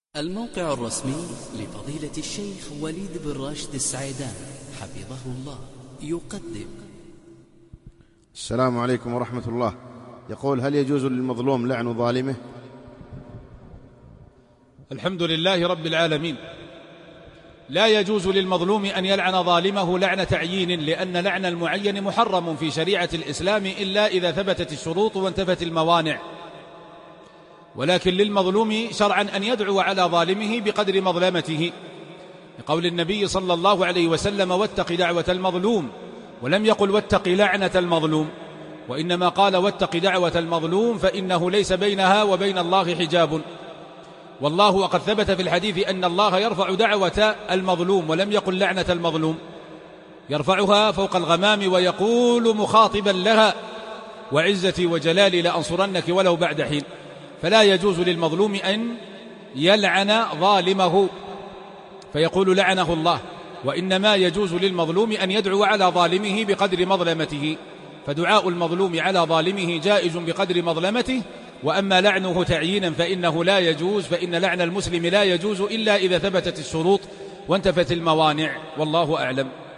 الموقع الرسمي لفضيلة الشيخ وليد بن راشد السعيدان حفظه الله يقدم. السلام عليكم ورحمة الله. يقول: هل يجوز للمظلوم لعن ظالمه؟ الحمد لله رب العالمين. لا يجوز للمظلوم أن يلعن ظالمه لعن تعيين، لأن لعن المعين محرم في شريعة الإسلام إلا إذا ثبتت الشروط وانتفت الموانع. ولكن للمظلوم شرعا أن يدعو على ظالمه بقدر مظلمته، لقول النبي صلى الله عليه وسلم: واتق دعوة المظلوم، ولم يقل واتق لعنة المظلوم، وإنما قال واتق دعوة المظلوم فإنه ليس بينها وبين الله حجاب. والله وقد ثبت في الحديث أن الله يرفع دعوة المظلوم، ولم يقل لعنة المظلوم، يرفعها فوق الغمام ويقول مخاطبا لها: وعزتي وجلالي لأنصرنك ولو بعد حين. فلا يجوز للمظلوم أن يلعن ظالمه فيقول لعنه الله، وإنما يجوز للمظلوم أن يدعو على ظالمه بقدر مظلمته، فدعاء المظلوم على ظالمه جائز بقدر مظلمته. وأما لعنه تعيينا فإنه لا يجوز، فإن لعن المسلم لا يجوز إلا إذا ثبتت الشروط وانتفت الموانع، والله أعلم.